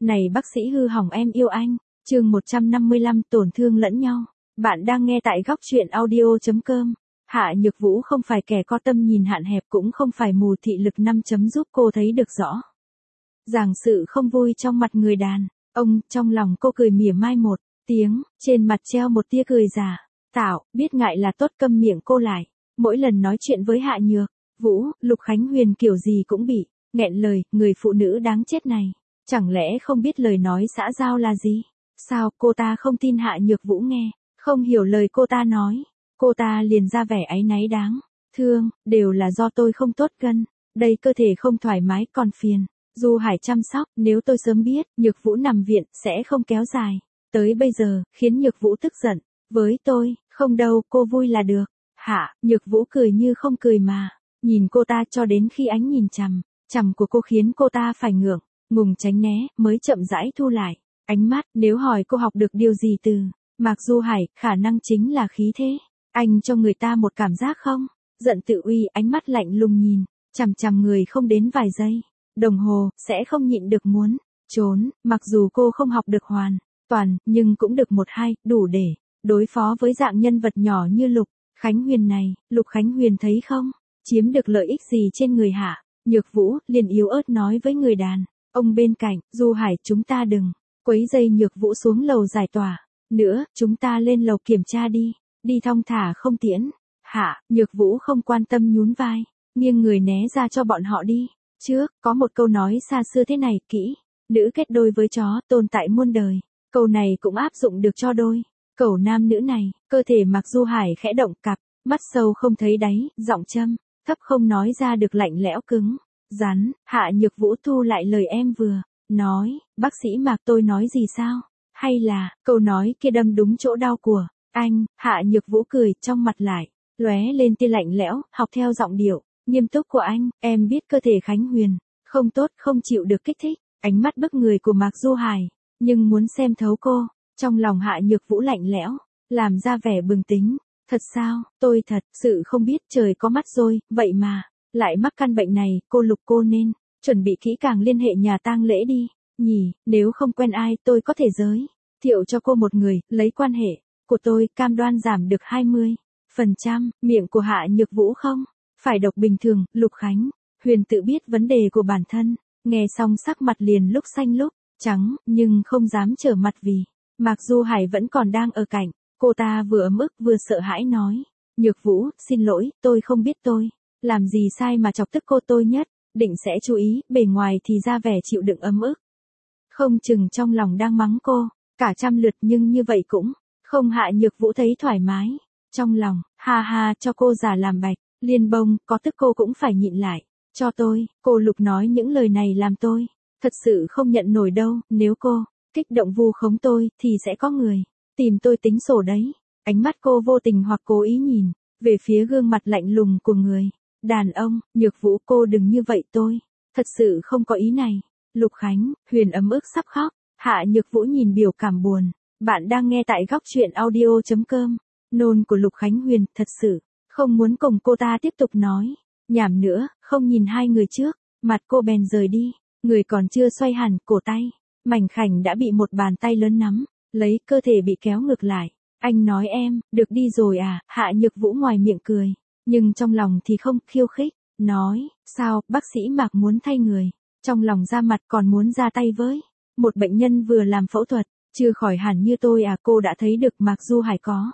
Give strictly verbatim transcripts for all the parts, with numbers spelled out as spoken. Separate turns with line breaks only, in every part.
Này bác sĩ hư hỏng em yêu anh, chương một trăm năm mươi lăm tổn thương lẫn nhau. Bạn đang nghe tại góc truyện audio.com. Hạ Nhược Vũ không phải kẻ có tâm nhìn hạn hẹp, cũng không phải mù thị lực năm chấm giúp cô thấy được rõ ràng sự không vui trong mặt người đàn ông. Trong lòng cô cười mỉa mai một tiếng, trên mặt treo một tia cười giả tạo, biết ngại là tốt, câm miệng cô lại. Mỗi lần nói chuyện với Hạ Nhược Vũ, Lục Khánh Huyền kiểu gì cũng bị nghẹn lời. Người phụ nữ đáng chết này, chẳng lẽ không biết lời nói xã giao là gì? Sao cô ta không tin Hạ Nhược Vũ nghe không hiểu lời cô ta nói? Cô ta liền ra vẻ áy náy đáng thương, đều là do tôi không tốt gân, đây cơ thể không thoải mái còn phiền Du Hải chăm sóc, nếu tôi sớm biết Nhược Vũ nằm viện sẽ không kéo dài tới bây giờ, khiến Nhược Vũ tức giận với tôi. Không đâu, cô vui là được. Hạ Nhược Vũ cười như không cười mà nhìn cô ta, cho đến khi ánh nhìn chằm chằm của cô khiến cô ta phải ngượng ngùng tránh né, mới chậm rãi thu lại ánh mắt. Nếu hỏi cô học được điều gì từ Mạc Du Hải, khả năng chính là khí thế. Anh cho người ta một cảm giác không giận tự uy, ánh mắt lạnh lùng nhìn chằm chằm người không đến vài giây đồng hồ sẽ không nhịn được muốn trốn. Mặc dù cô không học được hoàn toàn, nhưng cũng được một hai, đủ để đối phó với dạng nhân vật nhỏ như Lục Khánh Huyền này. Lục Khánh Huyền thấy không chiếm được lợi ích gì trên người Hạ Nhược Vũ, liền yếu ớt nói với người đàn ông bên cạnh, Du Hải, chúng ta đừng quấy rầy Nhược Vũ xuống lầu giải tỏa nữa, chúng ta lên lầu kiểm tra đi, đi thong thả không tiễn. Hạ Nhược Vũ không quan tâm nhún vai, nghiêng người né ra cho bọn họ đi. Trước, có một câu nói xa xưa thế này, kỹ nữ kết đôi với chó, tồn tại muôn đời. Câu này cũng áp dụng được cho đôi cẩu nam nữ này. Cơ thể Mạc Du Hải khẽ động, cặp mắt sâu không thấy đáy, giọng châm thấp không nói ra được lạnh lẽo cứng rắn. Hạ Nhược Vũ thu lại lời em vừa nói, bác sĩ Mạc, tôi nói gì sao? Hay là câu nói kia đâm đúng chỗ đau của anh? Hạ Nhược Vũ cười, trong mặt lại lóe lên tia lạnh lẽo, học theo giọng điệu nghiêm túc của anh. Em biết cơ thể Khánh Huyền không tốt, không chịu được kích thích. Ánh mắt bức người của Mạc Du Hải, nhưng muốn xem thấu cô. Trong lòng Hạ Nhược Vũ lạnh lẽo, làm ra vẻ bừng tỉnh. Thật sao? Tôi thật sự không biết, trời có mắt rồi, vậy mà lại mắc căn bệnh này. Cô Lục, cô nên chuẩn bị kỹ càng liên hệ nhà tang lễ đi nhỉ. Nếu không quen ai, tôi có thể giới thiệu cho cô một người, lấy quan hệ của tôi, cam đoan giảm được hai mươi phần trăm. Miệng của Hạ Nhược Vũ không phải độc bình thường. Lục Khánh Huyền tự biết vấn đề của bản thân, nghe xong sắc mặt liền lúc xanh lúc trắng, nhưng không dám trở mặt vì Mạc Du Hải vẫn còn đang ở cạnh. Cô ta vừa ấm ức vừa sợ hãi nói, Nhược Vũ, xin lỗi, tôi không biết tôi làm gì sai mà chọc tức cô. Tôi nhất định sẽ chú ý. Bề ngoài thì ra vẻ chịu đựng ấm ức, không chừng trong lòng đang mắng cô cả trăm lượt, nhưng như vậy cũng không Hạ Nhược Vũ thấy thoải mái trong lòng. Ha ha, cho cô giả làm bạch liên bông, có tức cô cũng phải nhịn lại cho tôi. Cô Lục nói những lời này làm tôi thật sự không nhận nổi đâu. Nếu cô kích động vu khống tôi, thì sẽ có người tìm tôi tính sổ đấy. Ánh mắt cô vô tình hoặc cố ý nhìn về phía gương mặt lạnh lùng của người đàn ông. Nhược Vũ, cô đừng như vậy, tôi thật sự không có ý này. Lục Khánh Huyền ấm ức sắp khóc. Hạ Nhược Vũ nhìn biểu cảm buồn. Bạn đang nghe tại góc truyện audio.com. Nôn của Lục Khánh Huyền, thật sự không muốn cùng cô ta tiếp tục nói nhảm nữa. Không nhìn hai người trước mặt, cô bèn rời đi. Người còn chưa xoay hẳn, cổ tay mảnh khảnh đã bị một bàn tay lớn nắm lấy, cơ thể bị kéo ngược lại. Anh nói em được đi rồi à? Hạ Nhược Vũ ngoài miệng cười, nhưng trong lòng thì không, khiêu khích nói, sao bác sĩ Mạc muốn thay người? Trong lòng ra mặt, còn muốn ra tay với một bệnh nhân vừa làm phẫu thuật chưa khỏi hẳn như tôi à? Cô đã thấy được Mạc Du Hải có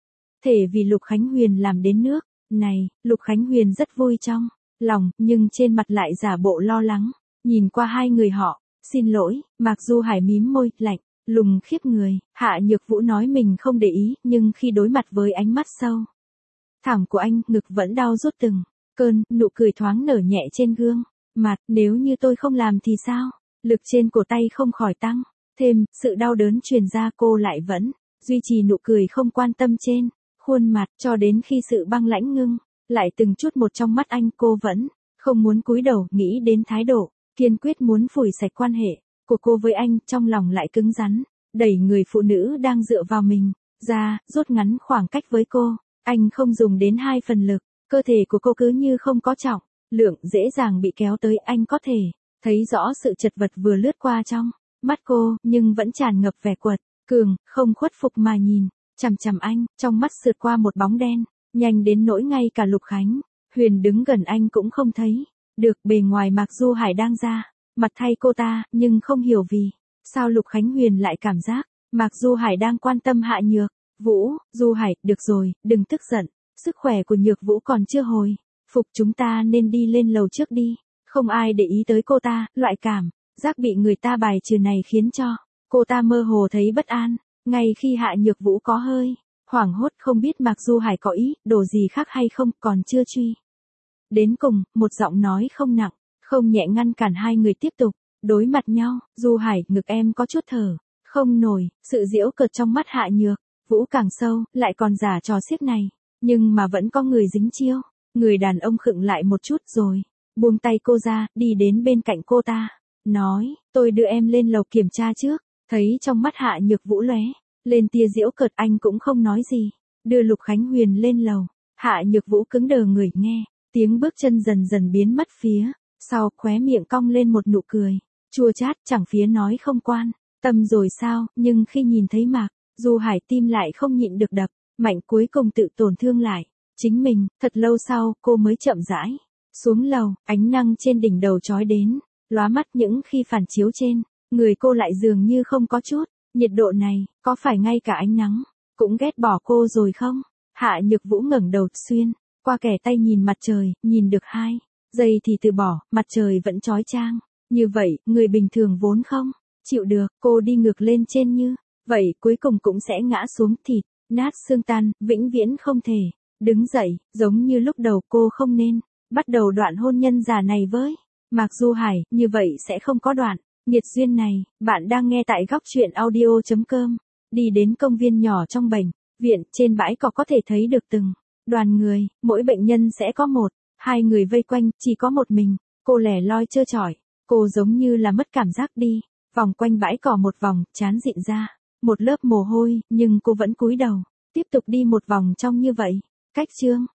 thể vì Lục Khánh Huyền làm đến nước này. Lục Khánh Huyền rất vui trong lòng, nhưng trên mặt lại giả bộ lo lắng nhìn qua hai người họ. Xin lỗi. Mạc Du Hải mím môi, lạnh lùng khiếp người. Hạ Nhược Vũ nói mình không để ý, nhưng khi đối mặt với ánh mắt sâu thẳm của anh, ngực vẫn đau rút từng cơn. Nụ cười thoáng nở nhẹ trên gương mặt. Nếu như tôi không làm thì sao? Lực trên cổ tay không khỏi tăng thêm, sự đau đớn truyền ra. Cô lại vẫn duy trì nụ cười không quan tâm trên khuôn mặt, cho đến khi sự băng lãnh ngưng lại từng chút một trong mắt anh. Cô vẫn không muốn cúi đầu, nghĩ đến thái độ kiên quyết muốn phủi sạch quan hệ của cô với anh, trong lòng lại cứng rắn, đẩy người phụ nữ đang dựa vào mình ra, rút ngắn khoảng cách với cô. Anh không dùng đến hai phần lực, cơ thể của cô cứ như không có trọng lượng, dễ dàng bị kéo tới. Anh có thể thấy rõ sự chật vật vừa lướt qua trong Mắt cô, nhưng vẫn tràn ngập vẻ quật cường, không khuất phục mà nhìn, chằm chằm anh, trong mắt sượt qua một bóng đen, nhanh đến nỗi ngay cả Lục Khánh Huyền đứng gần anh cũng không thấy. Được, bề ngoài Mạc Du Hải đang ra mặt thay cô ta, nhưng không hiểu vì sao Lục Khánh Huyền lại cảm giác Mạc Du Hải đang quan tâm Hạ Nhược Vũ. Du Hải, được rồi, đừng tức giận, sức khỏe của Nhược Vũ còn chưa hồi phục, chúng ta nên đi lên lầu trước đi. Không ai để ý tới cô ta, loại cảm giác bị người ta bài trừ này khiến cho cô ta mơ hồ thấy bất an, ngay khi Hạ Nhược Vũ có hơi hoảng hốt không biết Mạc Du Hải có ý đồ gì khác hay không, còn chưa truy đến cùng, một giọng nói không nặng, không nhẹ ngăn cản hai người tiếp tục đối mặt nhau. Du Hải, ngực em có chút thở không nổi. Sự giễu cợt trong mắt Hạ Nhược Vũ càng sâu, lại còn giả trò xiếc này, nhưng mà vẫn có người dính chiêu. Người đàn ông khựng lại một chút rồi buông tay cô ra, đi đến bên cạnh cô ta, nói, tôi đưa em lên lầu kiểm tra trước. Thấy trong mắt Hạ Nhược Vũ lóe lên tia giễu cợt, anh cũng không nói gì, đưa Lục Khánh Huyền lên lầu. Hạ Nhược Vũ cứng đờ người nghe tiếng bước chân dần dần biến mất phía sau, khóe miệng cong lên một nụ cười chua chát, chẳng phía nói không quan tâm rồi sao. Nhưng khi nhìn thấy Mạc Du Hải, tim lại không nhịn được đập mạnh, cuối cùng tự tổn thương lại chính mình. Thật lâu sau, cô mới chậm rãi xuống lầu, ánh nắng trên đỉnh đầu chói đến lóa mắt, những khi phản chiếu trên người cô lại dường như không có chút nhiệt độ này. Có phải ngay cả ánh nắng cũng ghét bỏ cô rồi không? Hạ Nhược Vũ ngẩng đầu xuyên qua kẻ tay nhìn mặt trời, nhìn được hai giây thì từ bỏ. Mặt trời vẫn chói chang như vậy, người bình thường vốn không chịu được. Cô đi ngược lên trên như vậy, cuối cùng cũng sẽ ngã xuống, thịt nát xương tan, vĩnh viễn không thể đứng dậy. Giống như lúc đầu cô không nên bắt đầu đoạn hôn nhân giả này với Mạc Du Hải, như vậy sẽ không có đoạn nghiệt duyên này. Bạn đang nghe tại góc truyện audio chấm com. Đi đến công viên nhỏ trong bệnh viện, trên bãi cỏ có thể thấy được từng đoàn người, mỗi bệnh nhân sẽ có một, hai người vây quanh, chỉ có một mình cô lẻ loi trơ trọi. Cô giống như là mất cảm giác, đi vòng quanh bãi cỏ một vòng, trán dịn ra một lớp mồ hôi, nhưng cô vẫn cúi đầu tiếp tục đi một vòng trong như vậy. Cách chương